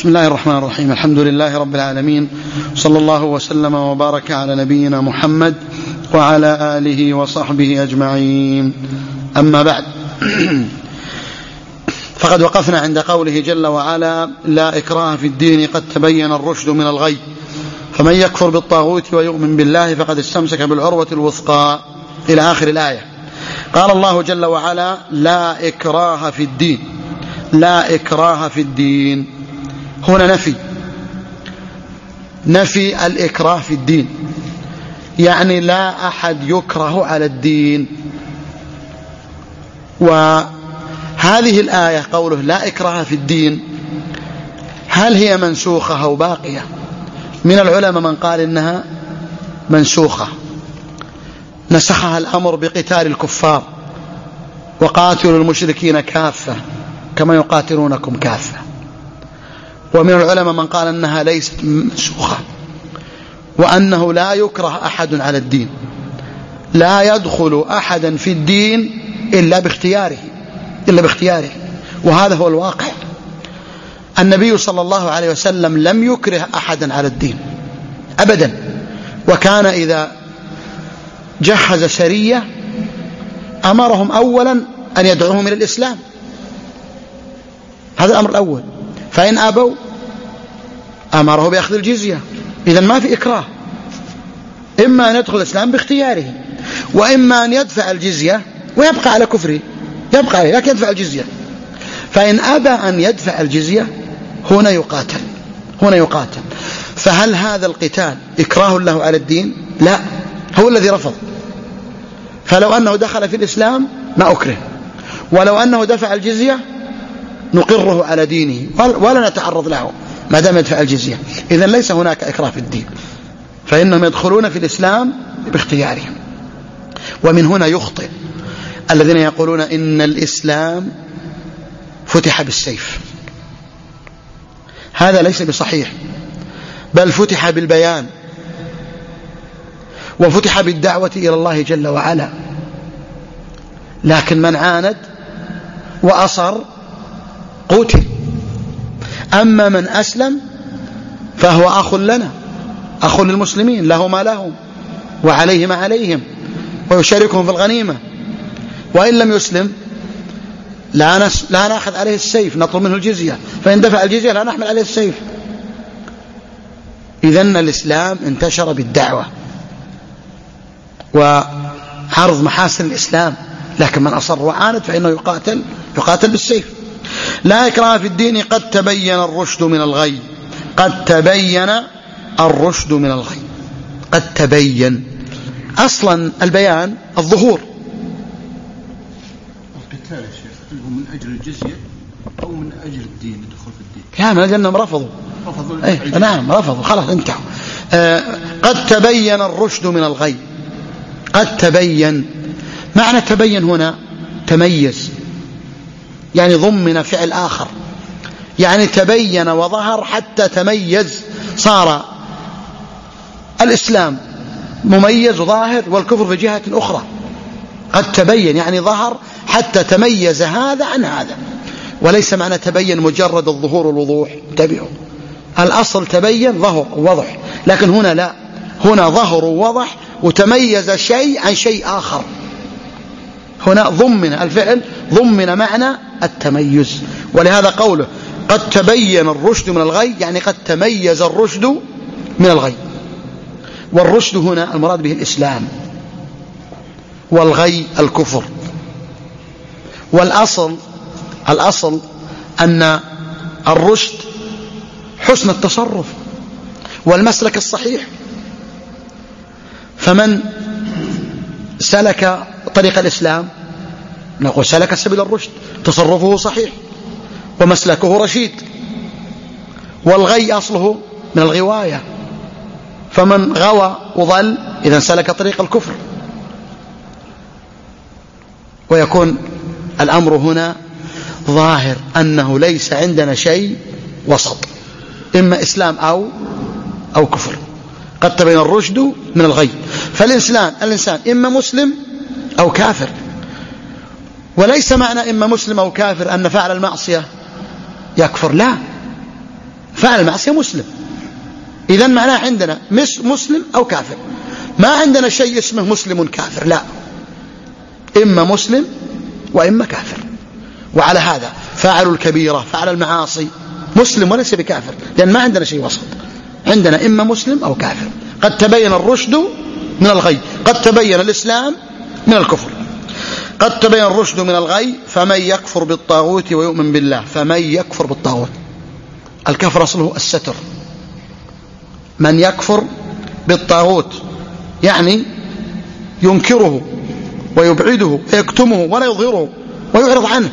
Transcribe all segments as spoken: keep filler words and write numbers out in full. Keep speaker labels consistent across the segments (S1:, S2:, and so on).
S1: بسم الله الرحمن الرحيم. الحمد لله رب العالمين، صلى الله وسلم وبارك على نبينا محمد وعلى آله وصحبه أجمعين. أما بعد، فقد وقفنا عند قوله جل وعلا: لا إكراه في الدين قد تبين الرشد من الغي، فمن يكفر بالطاغوت ويؤمن بالله فقد استمسك بالعروة الوثقى، إلى آخر الآية. قال الله جل وعلا: لا إكراه في الدين. لا إكراه في الدين هنا نفي نفي الإكراه في الدين، يعني لا أحد يكره على الدين. وهذه الآية قوله لا إكراه في الدين، هل هي منسوخة أو باقية؟ من العلماء من قال إنها منسوخة، نسخها الأمر بقتال الكفار، وقاتلوا المشركين كافة كما يقاتلونكم كافة. ومن العلماء من قال أنها ليست منسوخة، وأنه لا يكره أحد على الدين، لا يدخل أحدا في الدين إلا باختياره إلا باختياره وهذا هو الواقع. النبي صلى الله عليه وسلم لم يكره أحدا على الدين أبدا، وكان إذا جهز سرية أمرهم أولا أن يدعوهم إلى الإسلام، هذا الأمر الأول. فإن أبوا أمره بأخذ الجزية. إذن ما في إكراه، إما أن يدخل الإسلام باختياره، وإما أن يدفع الجزية ويبقى على كفره، يبقى عليه لكن يدفع الجزية. فإن أبى أن يدفع الجزية هنا يقاتل هنا يقاتل فهل هذا القتال إكراه له على الدين؟ لا، هو الذي رفض. فلو أنه دخل في الإسلام ما أكره، ولو أنه دفع الجزية نقره على دينه ولا نتعرض له ما دام يدفع الجزية. إذن ليس هناك إكراه في الدين، فإنهم يدخلون في الإسلام باختيارهم. ومن هنا يخطئ الذين يقولون إن الإسلام فتح بالسيف، هذا ليس بصحيح، بل فتح بالبيان، وفتح بالدعوة إلى الله جل وعلا. لكن من عاند وأصر قتل. أما من أسلم فهو أخ لنا، أخ للمسلمين، له ما لهم وعليه ما عليهم، ويشاركهم في الغنيمة. وإن لم يسلم لا, نس... لا نأخذ عليه السيف، نطلب منه الجزية، فإن دفع الجزية لا نحمل عليه السيف. إذن الإسلام انتشر بالدعوة وعرض محاسن الإسلام، لكن من أصر وعاند فإنه يقاتل يقاتل بالسيف. لا إكراه في الدين قد تبين الرشد من الغي. قد تبين الرشد من الغي. قد تبين، أصلا البيان الظهور.
S2: القتال يا شيخ هو من أجل الجزية أو من أجل الدين، الدخول في الدين؟
S1: لا، من أجل أنهم رفضوا.
S2: رفضوا
S1: إيه؟ نعم رفضوا، خلاص انتهوا. آه قد تبين الرشد من الغي. قد تبين، معنى تبين هنا تميز، يعني ضمن فعل آخر، يعني تبين وظهر حتى تميز، صار الإسلام مميز وظاهر والكفر في جهة أخرى. قد تبين يعني ظهر حتى تميز هذا عن هذا، وليس معنى تبين مجرد الظهور والوضوح. انتبهوا، الأصل تبين ظهر ووضح، لكن هنا لا، هنا ظهر ووضح وتميز شيء عن شيء آخر. هنا ضمن الفعل ضمن معنى التميز، ولهذا قوله قد تبين الرشد من الغي، يعني قد تميز الرشد من الغي. والرشد هنا المراد به الإسلام، والغي الكفر. والأصل الأصل أن الرشد حسن التصرف والمسلك الصحيح. فمن سلك طريق الإسلام نقول سلك سبيل الرشد، تصرفه صحيح ومسلكه رشيد. والغي أصله من الغواية، فمن غوى وضل إذن سلك طريق الكفر. ويكون الأمر هنا ظاهر أنه ليس عندنا شيء وسط، إما إسلام أو أو كفر. قد تبين الرشد من الغي، فالإنسان الإنسان إما مسلم أو كافر. وليس معنى إما مسلم أو كافر أن فعل المعصية يكفر، لا، فعل المعصية مسلم. إذن معناه عندنا مسلم أو كافر، ما عندنا شيء اسمه مسلم كافر، لا، إما مسلم وإما كافر. وعلى هذا فاعل الكبيرة فاعل المعاصي مسلم وليس بكافر، لأن ما عندنا شيء وسط، عندنا إما مسلم أو كافر. قد تبين الرشد من الغي، قد تبين الإسلام من الكفر، قد تبين الرشد من الغي. فمن يكفر بالطاغوت ويؤمن بالله، فمن يكفر بالطاغوت، الكفر أصله الستر. من يكفر بالطاغوت يعني ينكره ويبعده ويكتمه ولا يظهره ويعرض عنه،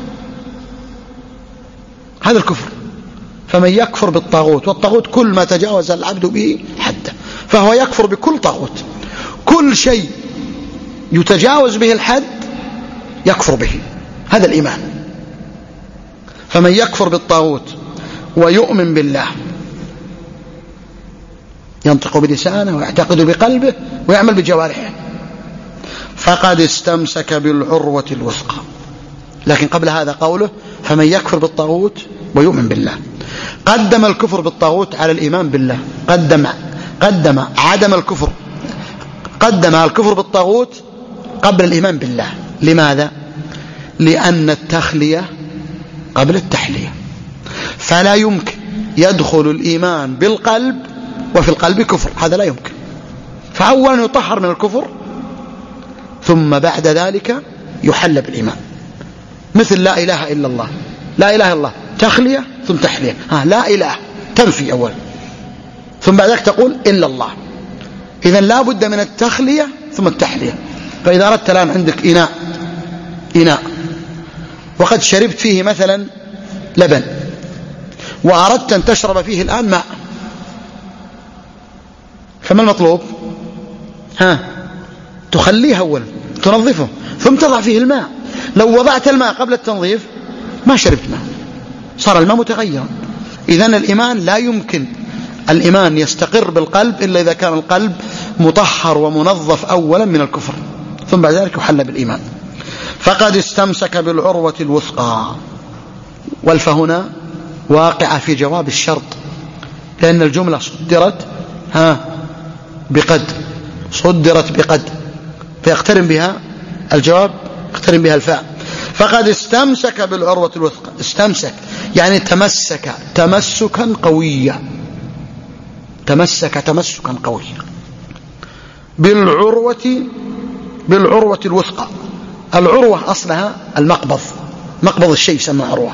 S1: هذا الكفر. فمن يكفر بالطاغوت، والطاغوت كل ما تجاوز العبد به حده، فهو يكفر بكل طاغوت، كل شيء يتجاوز به الحد يكفر به، هذا الإيمان. فمن يكفر بالطاغوت ويؤمن بالله، ينطق بلسانه ويعتقد بقلبه ويعمل بجوارحه، فقد استمسك بالعروة الوثقى. لكن قبل هذا قوله فمن يكفر بالطاغوت ويؤمن بالله، قدم الكفر بالطاغوت على الإيمان بالله، قدم قدم عدم الكفر، قدم الكفر بالطاغوت قبل الإيمان بالله. لماذا؟ لأن التخلية قبل التحلية، فلا يمكن يدخل الإيمان بالقلب وفي القلب كفر، هذا لا يمكن. فأولا يطهر من الكفر ثم بعد ذلك يحل بالإيمان. مثل لا إله إلا الله، لا إله إلا الله تخلية ثم تحلية، ها لا إله تنفي أولا ثم بعد ذلك تقول إلا الله. إذن لا بد من التخلية ثم التحلية. فإذا أردت الآن عندك إناء إناء وقد شربت فيه مثلا لبن، وأردت أن تشرب فيه الآن ماء، فما المطلوب؟ ها تخليه أولا، تنظفه ثم تضع فيه الماء. لو وضعت الماء قبل التنظيف ما شربت ماء، صار الماء متغيرا. إذن الإيمان لا يمكن الإيمان يستقر بالقلب إلا إذا كان القلب مطهر ومنظف أولا من الكفر، ثم بعد ذلك يحل بالإيمان. فقد استمسك بالعروة الوثقى، والف هنا واقعة في جواب الشرط، لأن الجملة صدرت ها بقد، صدرت بقد، فيقترن بها الجواب، يقترن بها الفاء. فقد استمسك بالعروة الوثقى، استمسك يعني تمسك تمسكا قويا، تمسك تمسكا قويا بالعروة، بالعروة الوثقى. العروة أصلها المقبض، مقبض الشيء يسمى عروة،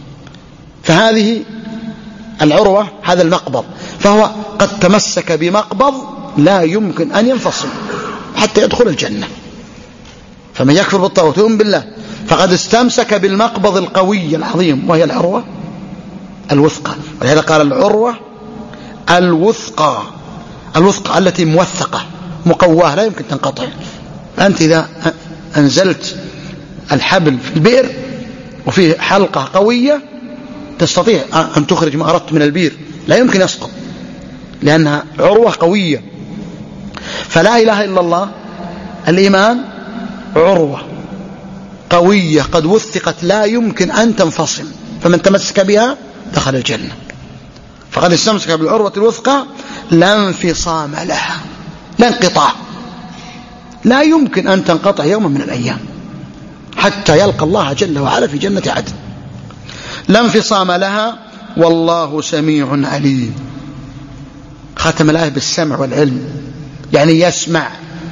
S1: فهذه العروة هذا المقبض، فهو قد تمسك بمقبض لا يمكن أن ينفصل حتى يدخل الجنة. فمن يكفر بالطاغوت ويؤمن بالله فقد استمسك بالمقبض القوي العظيم، وهي العروة الوثقى. ولهذا قال العروة الوثقى، الوثقى التي موثقة مقواه لا يمكن تنقطع. أنت إذا أنزلت الحبل في البئر وفيه حلقة قوية تستطيع أن تخرج ما أردت من البئر، لا يمكن يسقط لأنها عروة قوية. فلا إله إلا الله الإيمان عروة قوية قد وثقت لا يمكن أن تنفصل، فمن تمسك بها دخل الجنة. فقد استمسك بالعروة الوثقى لا انفصام لها، لا انقطاع، لا يمكن أن تنقطع يوما من الأيام حتى يلقى الله جل وعلا في جنة عدن. لا انفصام لها والله سميع عليم. ختم الآية بالسمع والعلم، يعني يسمع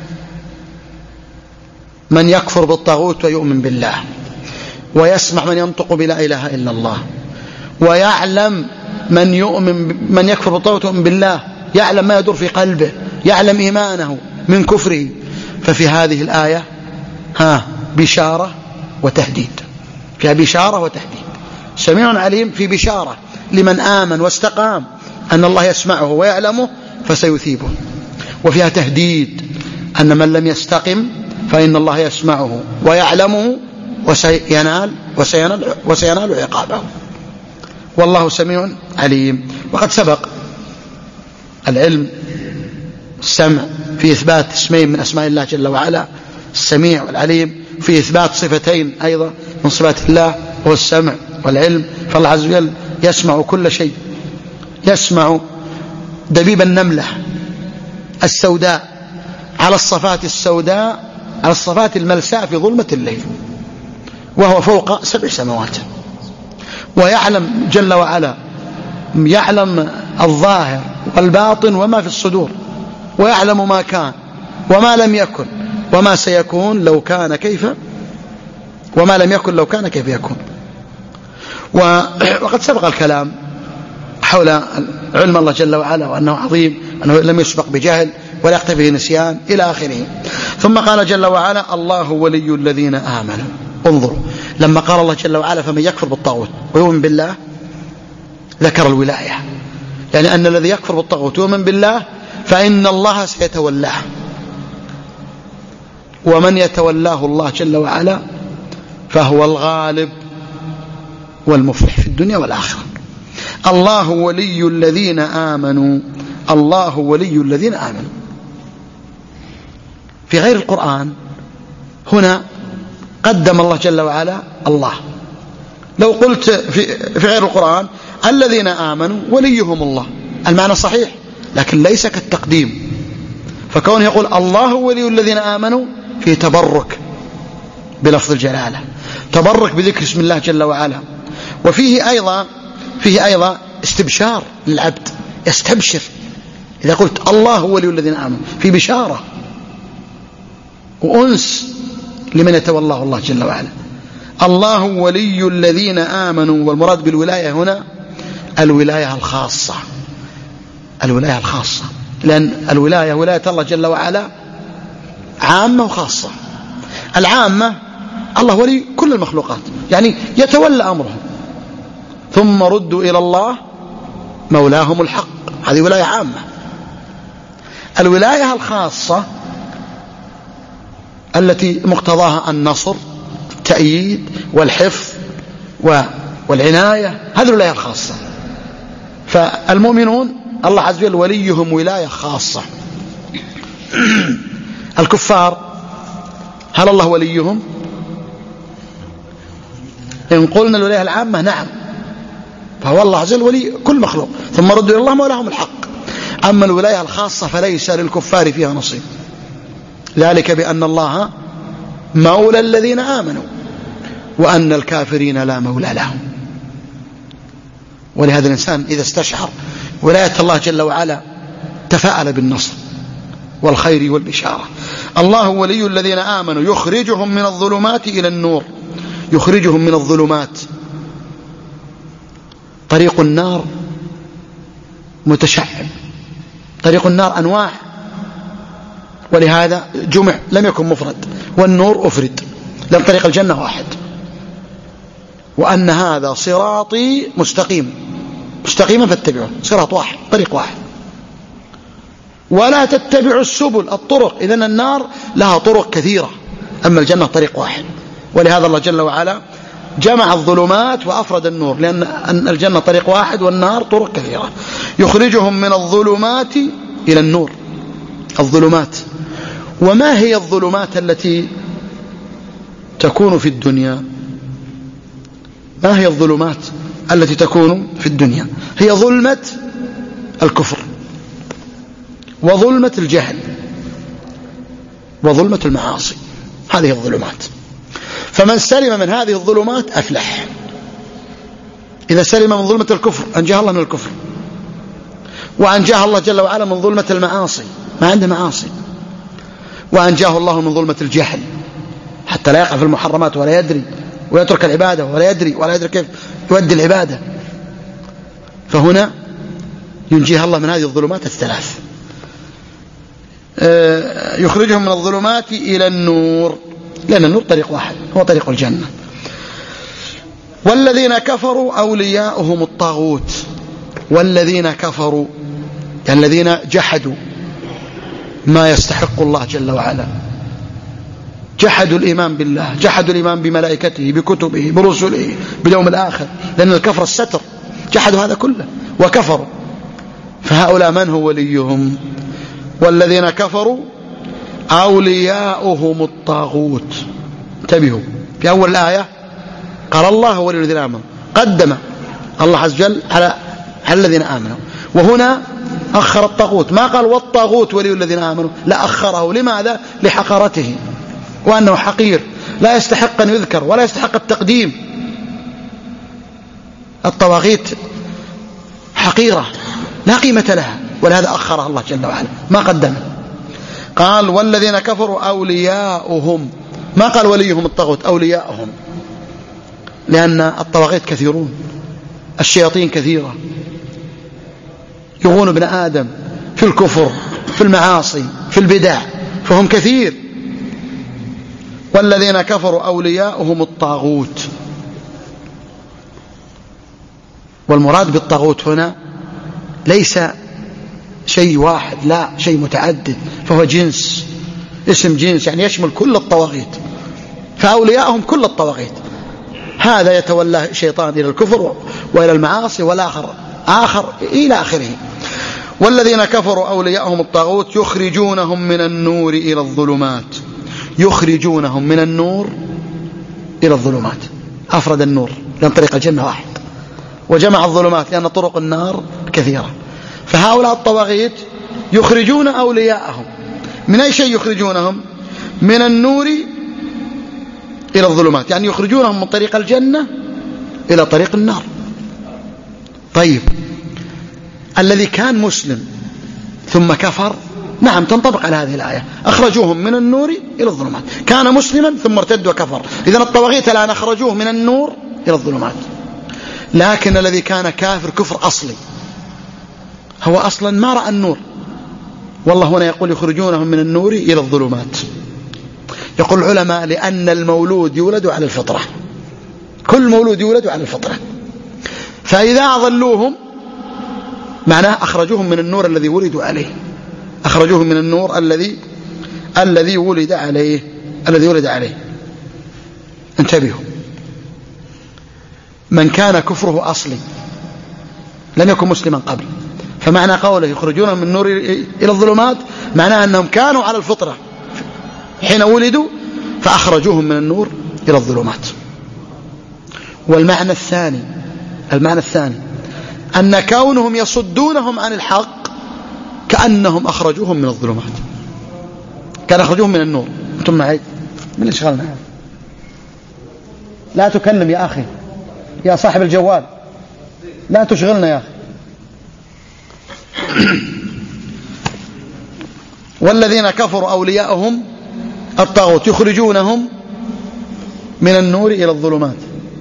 S1: من يكفر بالطاغوت ويؤمن بالله، ويسمع من ينطق بلا إله إلا الله، ويعلم من يؤمن من يكفر بالطاغوت ويؤمن بالله، يعلم ما يدور في قلبه، يعلم إيمانه من كفره. ففي هذه الآية ها بشارة وتهديد، فيها بشارة وتهديد. سميع عليم في بشارة لمن آمن واستقام أن الله يسمعه ويعلمه فسيثيبه، وفيها تهديد أن من لم يستقم فإن الله يسمعه ويعلمه وسينال, وسينال, وسينال عقابه. والله سميع عليم. وقد سبق العلم السمع في إثبات اسمين من أسماء الله جل وعلا، السميع والعليم، في إثبات صفتين أيضا من صفات الله وهو السمع والعلم. فالله عز وجل يسمع كل شيء يسمع دبيب النملة السوداء على الصفات السوداء على الصفات الملساء في ظلمة الليل وهو فوق سبع سماوات، ويعلم جل وعلا، يعلم الظاهر والباطن وما في الصدور، ويعلم ما كان وما لم يكن وما سيكون لو كان كيف وما لم يكن لو كان كيف يكون. وقد سبق الكلام حول علم الله جل وعلا وأنه عظيم، أنه لم يسبق بجهل ولا يقتفي نسيان إلى آخره. ثم قال جل وعلا الله ولي الذين آمنوا. انظروا لما قال الله جل وعلا فمن يكفر بالطاغوت ويؤمن بالله ذكر الولاية، يعني أن الذي يكفر بالطاغوت ويؤمن بالله فإن الله سيتولاه، ومن يتولاه الله جل وعلا فهو الغالب والمفلح في الدنيا والآخرة. الله ولي الذين آمنوا، الله ولي الذين آمنوا. في غير القرآن هنا قدم الله جل وعلا الله. لو قلت في, في غير القرآن الذين آمنوا وليهم الله، المعنى صحيح لكن ليس كالتقديم، فكونه يقول الله ولي الذين آمنوا فيه تبرك بلفظ الجلالة، تبرك بذكر اسم الله جل وعلا، وفيه أيضا فيه أيضا استبشار للعبد، يستبشر إذا قلت الله ولي الذين آمنوا، في بشارة وأنس لمن يتولاه الله جل وعلا. الله ولي الذين آمنوا، والمراد بالولاية هنا الولاية الخاصة، الولاية الخاصة، لأن الولاية ولاية الله جل وعلا عامة وخاصة. العامة الله ولي كل المخلوقات، يعني يتولى أمرهم، ثم ردوا إلى الله مولاهم الحق، هذه ولاية عامة. الولاية الخاصة التي مقتضاها النصر، التأييد والحفظ والعناية، هذه الولاية الخاصة. فالمؤمنون الله عز وجل وليهم ولاية خاصة. الكفار هل الله وليهم؟ إن قلنا الولاية العامة نعم، فهو الله عز وجل ولي كل مخلوق، ثم ردوا إلى الله مولاهم الحق. أما الولاية الخاصة فليس للكفار فيها نصيب، ذلك بأن الله مولى الذين آمنوا وأن الكافرين لا مولى لهم. ولهذا الإنسان إذا استشعر ولاية الله جل وعلا تفاءل بالنصر والخير والبشارة. الله ولي الذين آمنوا يخرجهم من الظلمات إلى النور، يخرجهم من الظلمات. طريق النار متشعب، طريق النار أنواع، ولهذا جمع لم يكن مفرد، والنور أفرد، لأن طريق الجنة واحد، وأن هذا صراطي مستقيم، مستقيما فاتبعوه، صراط واحد، طريق واحد، ولا تتبعوا السبل الطرق، إذن النار لها طرق كثيرة، أما الجنة طريق واحد. ولهذا الله جل وعلا جمع الظلمات وأفرد النور، لأن الجنة طريق واحد والنار طرق كثيرة. يخرجهم من الظلمات إلى النور، الظلمات. وما هي الظلمات التي تكون في الدنيا؟ ما هي الظلمات التي تكون في الدنيا؟ هي ظلمة الكفر، وظلمة الجهل، وظلمة المعاصي، هذه الظلمات. فمن سلم من هذه الظلمات أفلح. إذا سلم من ظلمة الكفر أنجاه الله من الكفر، وأنجاه الله جل وعلا من ظلمة المعاصي، ما عنده معاصي، وأنجاه الله من ظلمة الجهل حتى لا يقع في المحرمات ولا يدري، ويترك العبادة ولا يدري ولا يدري كيف يؤدي العبادة. فهنا ينجيه الله من هذه الظلمات الثلاث. يخرجهم من الظلمات إلى النور، لأن النور طريق واحد هو طريق الجنة. والذين كفروا أولياؤهم الطاغوت. والذين كفروا يعني الذين جحدوا ما يستحق الله جل وعلا، جحدوا الإيمان بالله، جحدوا الإيمان بملائكته، بكتبه، برسله، باليوم الآخر، لأن الكفر الستر، جحدوا هذا كله وكفروا. فهؤلاء من هو وليهم؟ والذين كفروا أولياؤهم الطاغوت. انتبهوا، في أول الآية قال الله ولي الذين آمنوا، قدم الله عز وجل على على الذين آمنوا، وهنا أخر الطاغوت، ما قال والطاغوت ولي الذين آمنوا، لا أخره. لماذا؟ لحقارته وأنه حقير لا يستحق أن يذكر ولا يستحق التقديم. الطواغيت حقيرة لا قيمة لها، ولهذا أخرها الله جل وعلا ما قدمه. قال والذين كفروا أولياؤهم، ما قال وليهم الطاغوت، أولياؤهم، لأن الطواغيت كثيرون، الشياطين كثيرة يغون ابن آدم في الكفر في المعاصي في البدع، فهم كثير. والذين كفروا أولياؤهم الطاغوت، والمراد بالطاغوت هنا ليس شيء واحد، لا شيء متعدد، فهو جنس، اسم جنس يعني يشمل كل الطواغيت، فأولياءهم كل الطواغيت. هذا يتولى شيطان إلى الكفر وإلى المعاصي، والآخر آخر إلى آخره. والذين كفروا أولياءهم الطاغوت يخرجونهم من النور إلى الظلمات، يخرجونهم من النور إلى الظلمات، أفرد النور لأن طريق الجنة واحد، وجمع الظلمات لأن طرق النار كثيرة. فهؤلاء الطواغيت يخرجون أولياءهم من أي شيء؟ يخرجونهم من النور إلى الظلمات، يعني يخرجونهم من طريق الجنة إلى طريق النار. طيب الذي كان مسلم ثم كفر، نعم تنطبق على هذه الآية، أخرجوهم من النور إلى الظلمات. كان مسلما ثم ارتد وكفر، إذن الطواغيت الآن أخرجوه من النور إلى الظلمات. لكن الذي كان كافر كفر أصلي، هو أصلا ما رأى النور، والله هنا يقول يخرجونهم من النور إلى الظلمات. يقول العلماء لأن المولود يولد على الفطرة، كل مولود يولد على الفطرة، فإذا أضلوهم معناه أخرجوهم من النور الذي ولدوا عليه، أخرجوهم من النور الذي الذي ولد عليه الذي ولد عليه. انتبهوا، من كان كفره أصلي لم يكن مسلما قبل، فمعنى قوله يخرجونهم من النور إلى الظلمات معناه أنهم كانوا على الفطرة حين ولدوا فأخرجوهم من النور إلى الظلمات. والمعنى الثاني المعنى الثاني أن كونهم يصدونهم عن الحق كأنهم أخرجوهم من الظلمات، كان أخرجوهم من النور. أنتم معي؟ من اللي شغلنا؟ لا تكلم يا أخي، يا صاحب الجوال لا تشغلنا يا أخي. والذين كفروا أولياءهم الطاغوت يخرجونهم من النور إلى الظلمات.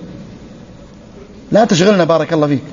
S1: لا تشغلنا بارك الله فيك.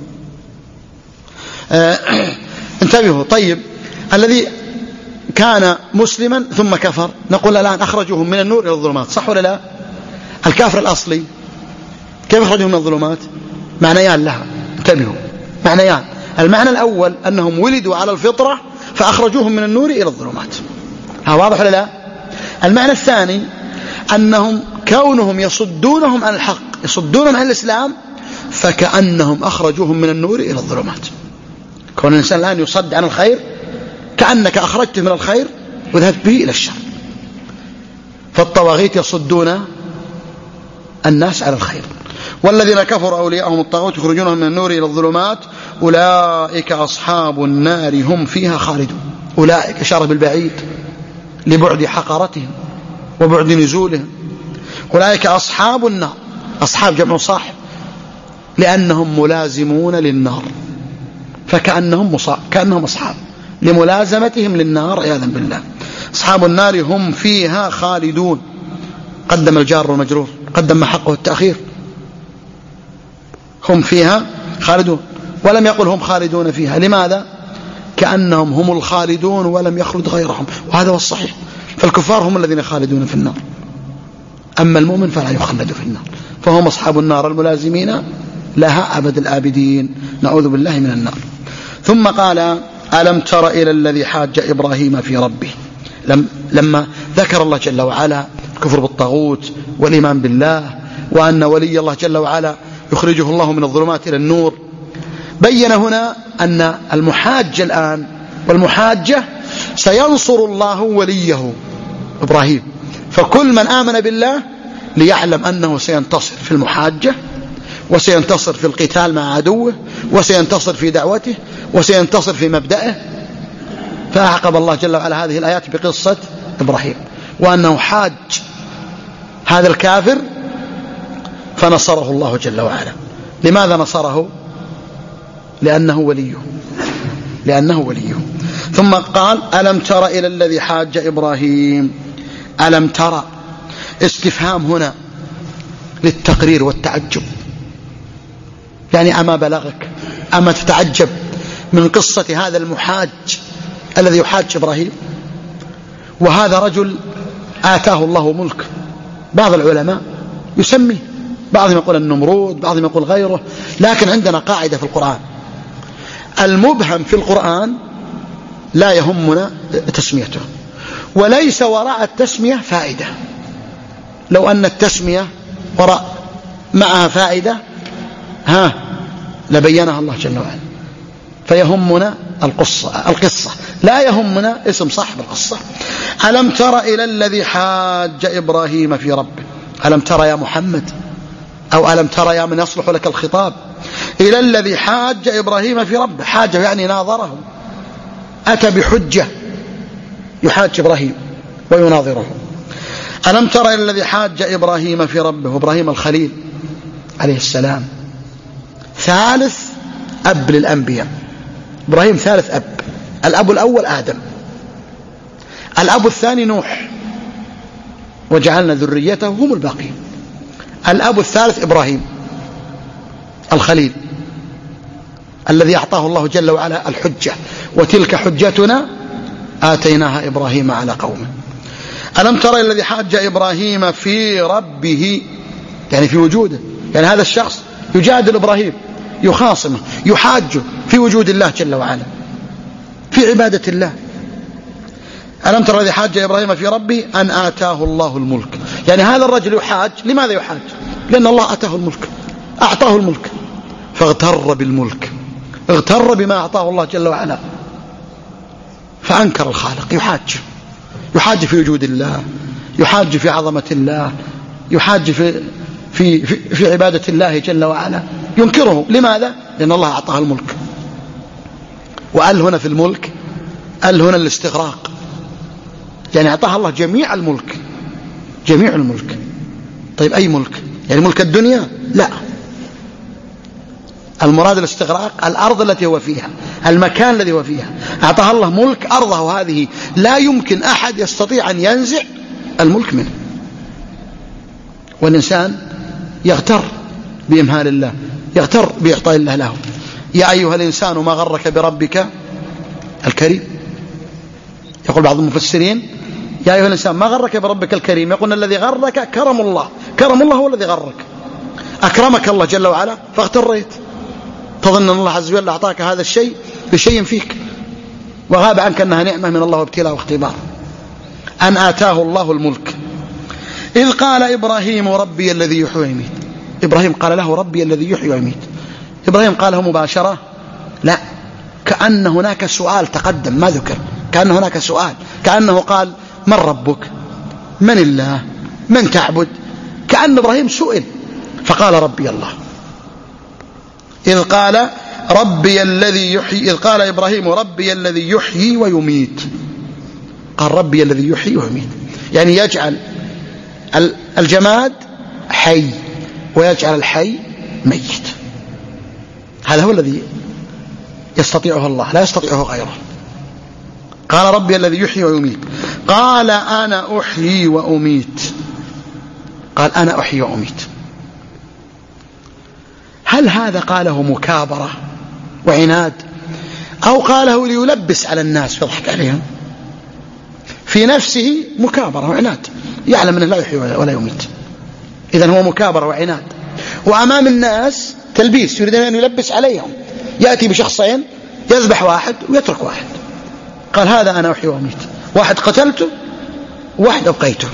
S1: آه انتبهوا. طيب الذي كان مسلما ثم كفر، نقول الآن أخرجوهم من النور إلى الظلمات، صح ولا لا؟ الكافر الأصلي كيف أخرجهم من الظلمات؟ معنيان لها، انتبهوا، معنيان. المعنى الأول أنهم ولدوا على الفطرة فأخرجوهم من النور إلى الظلمات، ها واضح ولا لا؟ المعنى الثاني أنهم كونهم يصدونهم عن الحق، يصدونهم عن الإسلام، فكأنهم أخرجوهم من النور إلى الظلمات. كون الإنسان الآن يصد عن الخير كأنك أخرجته من الخير وذهبت به إلى الشر. فالطواغيت يصدون الناس على الخير. والذين كفروا أولياءهم الطاغوت يخرجونهم من النور إلى الظلمات أولئك أصحاب النار هم فيها خالدون. أولئك إشارة بالبعيد لبعد حقارتهم وبعد نزولهم. أولئك أصحاب النار، أصحاب جمع صاحب، لأنهم ملازمون للنار، فكأنهم مصاب كأنهم أصحاب لملازمتهم للنار عياذا بالله. أصحاب النار هم فيها خالدون، قدم الجار والمجرور، قدم ما حقه التأخير، هم فيها خالدون، ولم يقل هم خالدون فيها. لماذا؟ كأنهم هم الخالدون ولم يخلد غيرهم، وهذا هو الصحيح. فالكفار هم الذين خالدون في النار، أما المؤمن فلا يخلد في النار، فهم أصحاب النار الملازمين لها أبد الآبدين، نعوذ بالله من النار. ثم قال ألم تر إلى الذي حاج إبراهيم في ربه، لما ذكر الله جل وعلا الكفر بالطاغوت والإيمان بالله، وأن ولي الله جل وعلا يخرجه الله من الظلمات إلى النور، بين هنا أن المحاج الآن والمحاجة سينصر الله وليه إبراهيم. فكل من آمن بالله ليعلم أنه سينتصر في المحاجة، وسينتصر في القتال مع عدوه، وسينتصر في دعوته، وسينتصر في مبدأه. فأعقب الله جل وعلا هذه الآيات بقصة إبراهيم، وأنه حاج هذا الكافر فنصره الله جل وعلا. لماذا نصره؟ لأنه وليه، لأنه وليه. ثم قال ألم تر إلى الذي حاج إبراهيم. ألم ترى استفهام هنا للتقرير والتعجب، يعني أما بلغك، أما تتعجب من قصة هذا المحاج الذي يحاج إبراهيم؟ وهذا رجل آتاه الله ملك. بعض العلماء يسمي، بعضهم يقول النمرود، بعضهم يقول غيره، لكن عندنا قاعدة في القرآن: المبهم في القرآن لا يهمنا تسميته، وليس وراء التسمية فائدة. لو أن التسمية وراء معها فائدة ها لبينها الله جل وعلا. فيهمنا القصة القصة لا يهمنا اسم صاحب القصة. ألم تر إلى الذي حاج إبراهيم في ربه. ألم تر يا محمد، أو ألم تر يا من يصلح لك الخطاب، إلى الذي حاج إبراهيم في ربه. حاجة يعني ناظره، أتى بحجة يحاج إبراهيم ويناظره. ألم تر إلى الذي حاج إبراهيم في ربه. إبراهيم الخليل عليه السلام ثالث أب للأنبياء. إبراهيم ثالث أب. الأب الأول آدم، الأب الثاني نوح، وجعلنا ذريته هم الباقين. الأب الثالث إبراهيم الخليل الذي أعطاه الله جل وعلا الحجة، وتلك حجتنا آتيناها إبراهيم على قومه. ألم تر الذي حاج إبراهيم في ربه، يعني في وجوده، يعني هذا الشخص يجادل إبراهيم، يخاصمه، يحاجه في وجود الله جل وعلا، في عبادة الله. ألم تر الذي حاج إبراهيم في ربه أن آتاه الله الملك. يعني هذا الرجل يحاج، لماذا يحاج؟ لأن الله آتاه الملك، أعطاه الملك، فاغتر بالملك، اغتر بما أعطاه الله جل وعلا، فأنكر الخالق. يحاج يحاج في وجود الله، يحاج في عظمة الله، يحاج في في في, في عبادة الله جل وعلا، ينكره. لماذا؟ لأن الله أعطاه الملك. وقال هنا في الملك، قال هنا الاستغراق، يعني أعطاه الله جميع الملك، جميع الملك. طيب أي ملك؟ يعني ملك الدنيا؟ لا، المراد الاستغراق الأرض التي هو فيها، المكان الذي هو فيها. أعطاه الله ملك أرضه هذه لا يمكن أحد يستطيع أن ينزع الملك منه. والإنسان يغتر بإمهال الله، يغتر بإعطاء الله له. يا أيها الإنسان ما غرك بربك الكريم. يقول بعض المفسرين: يا أيها الإنسان ما غرك بربك الكريم. يقول الذي غرك كرم الله، كرم الله هو الذي غرك. أكرمك الله جل وعلا فاغتريت، تظن أن الله عز وجل أعطاك هذا الشيء بشيء فيك، وغاب عنك أنها نعمة من الله وابتلاء واختبار. أن آتاه الله الملك. إذ قال إبراهيم ربي الذي يحيي ويميت. إبراهيم قال له ربي الذي يحيي ويميت. إبراهيم قاله مباشرة؟ لا، كأن هناك سؤال تقدم ما ذكر، كأن هناك سؤال، كأنه قال من ربك، من الله، من تعبد، كأن إبراهيم سئل، فقال ربي الله. إذ قال ربي الذي يحيي، إذ قال إبراهيم ربي الذي يحيي ويميت. قال ربي الذي يحيي ويميت، يعني يجعل الجماد حي ويجعل الحي ميت. هذا هو الذي يستطيعه الله، لا يستطيعه غيره. قال ربي الذي يحيي ويميت. قال أنا أحيي وأميت. قال أنا أحيي وأميت. هل هذا قاله مكابرة وعناد، أو قاله ليلبس على الناس ويضحك عليهم؟ في نفسه مكابرة وعناد، يعلم أنه لا يحيي ولا يميت، إذن هو مكابرة وعناد. وأمام الناس تلبيس، يريد أن يلبس عليهم، يأتي بشخصين، يذبح واحد ويترك واحد. قال هذا أنا أحيي وأميت، واحد قتلته وواحد أبقيته.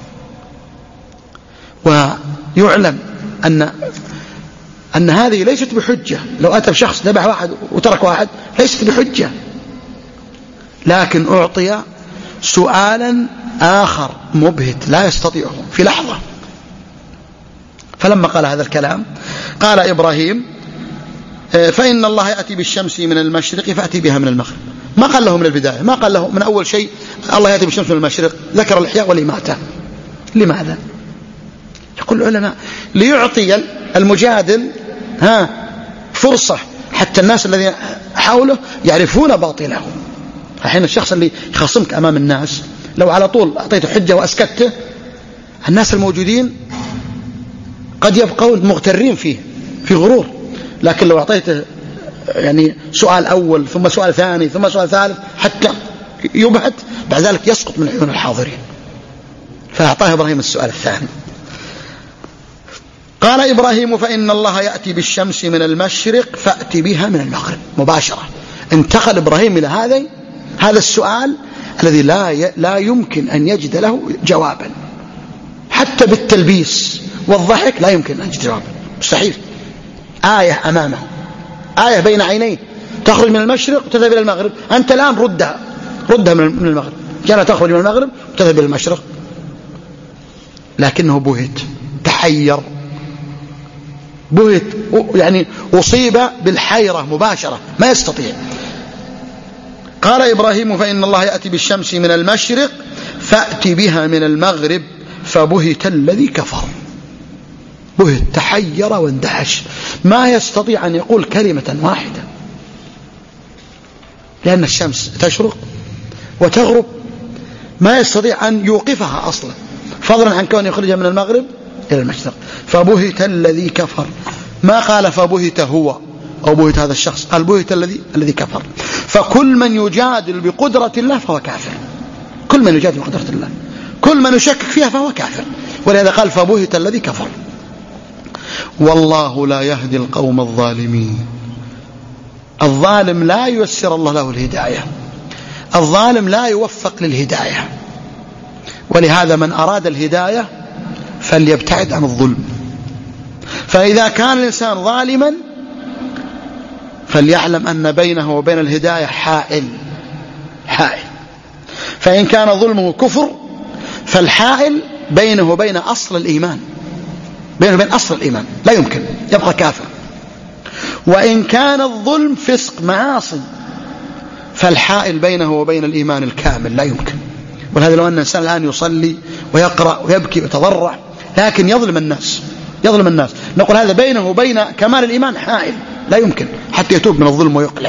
S1: ويعلم أن أن هذه ليست بحجة. لو أتى بشخص ذبح واحد وترك واحد ليست بحجة، لكن أعطي سؤالا آخر مبهت لا يستطيعه في لحظة. فلما قال هذا الكلام قال إبراهيم فإن الله يأتي بالشمس من المشرق فأتي بها من المغرب. ما قال له من البداية، ما قال له من أول شيء الله يأتي بالشمس من المشرق، ذكر الإحياء والإماتة. لماذا؟ يقول العلماء ليعطي المجادل ها فرصة حتى الناس الذين حوله يعرفون باطله. الحين الشخص اللي يخاصمك أمام الناس لو على طول أعطيته حجة وأسكته، الناس الموجودين قد يبقون مغترين فيه في غرور، لكن لو أعطيته يعني سؤال أول ثم سؤال ثاني ثم سؤال ثالث حتى يبهت، بعد ذلك يسقط من عيون الحاضرين. فأعطاه إبراهيم السؤال الثاني. قال إبراهيم فإن الله يأتي بالشمس من المشرق فأتي بها من المغرب. مباشرة انتقل إبراهيم إلى هذا هذا السؤال الذي لا لا يمكن أن يجد له جوابا، حتى بالتلبيس والضحك لا يمكن أن يجد جوابا، مستحيل. آية أمامه، آية بين عينيه تخرج من المشرق وتذهب إلى المغرب، أنت الآن ردها ردها من المغرب، كانت تخرج من المغرب وتذهب إلى المشرق. لكنه بهت، تحير، بهت، يعني أصيب بالحيرة مباشرة، ما يستطيع. قال إبراهيم فإن الله يأتي بالشمس من المشرق فأتي بها من المغرب فبهت الذي كفر. بهت، تحير واندهش، ما يستطيع أن يقول كلمة واحدة، لأن الشمس تشرق وتغرب، ما يستطيع أن يوقفها أصلا، فضلا عن كون يخرجها من المغرب إلى المشرق. فبهت الذي كفر، ما قال فبهت هو أو بهت هذا الشخص، قال بهت الذي الذي كفر. فكل من يجادل بقدرة الله فهو كافر، كل من يجادل بقدرة الله، كل من يشكك فيها فهو كافر. ولهذا قال فبهت الذي كفر. والله لا يهدي القوم الظالمين. الظالم لا ييسر الله له الهداية، الظالم لا يوفق للهداية. ولهذا من أراد الهداية فليبتعد عن الظلم. فإذا كان الإنسان ظالما فليعلم أن بينه وبين الهداية حائل حائل. فإن كان ظلمه كفر فالحائل بينه وبين أصل الإيمان، بينه وبين أصل الإيمان، لا يمكن يبقى كافر. وإن كان الظلم فسق معاصي فالحائل بينه وبين الإيمان الكامل، لا يمكن. ولهذا لو أن الإنسان الآن يصلي ويقرأ ويبكي ويتضرع لكن يظلم الناس يظلم الناس نقول هذا بينه وبين كمال الإيمان حائل، لا يمكن حتى يتوب من الظلم ويقلع.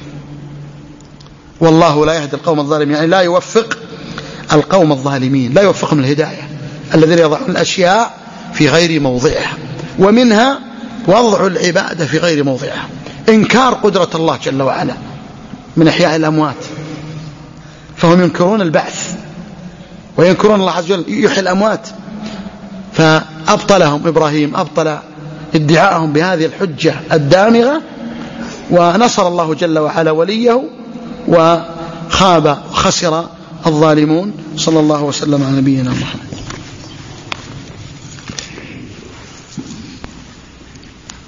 S1: والله لا يهدي القوم الظالمين، يعني لا يوفق القوم الظالمين، لا يوفقهم الهداية، الذين يضعون الأشياء في غير موضعها، ومنها وضع العبادة في غير موضعها، إنكار قدرة الله جل وعلا من إحياء الأموات، فهم ينكرون البعث وينكرون الله عز وجل يحيي الأموات. فأبطلهم إبراهيم، أبطل ادعاءهم بهذه الحجة الدامغة، ونصر الله جل وعلا وليه، وخاب وخسر الظالمون. صلى الله وسلم على نبينا محمد.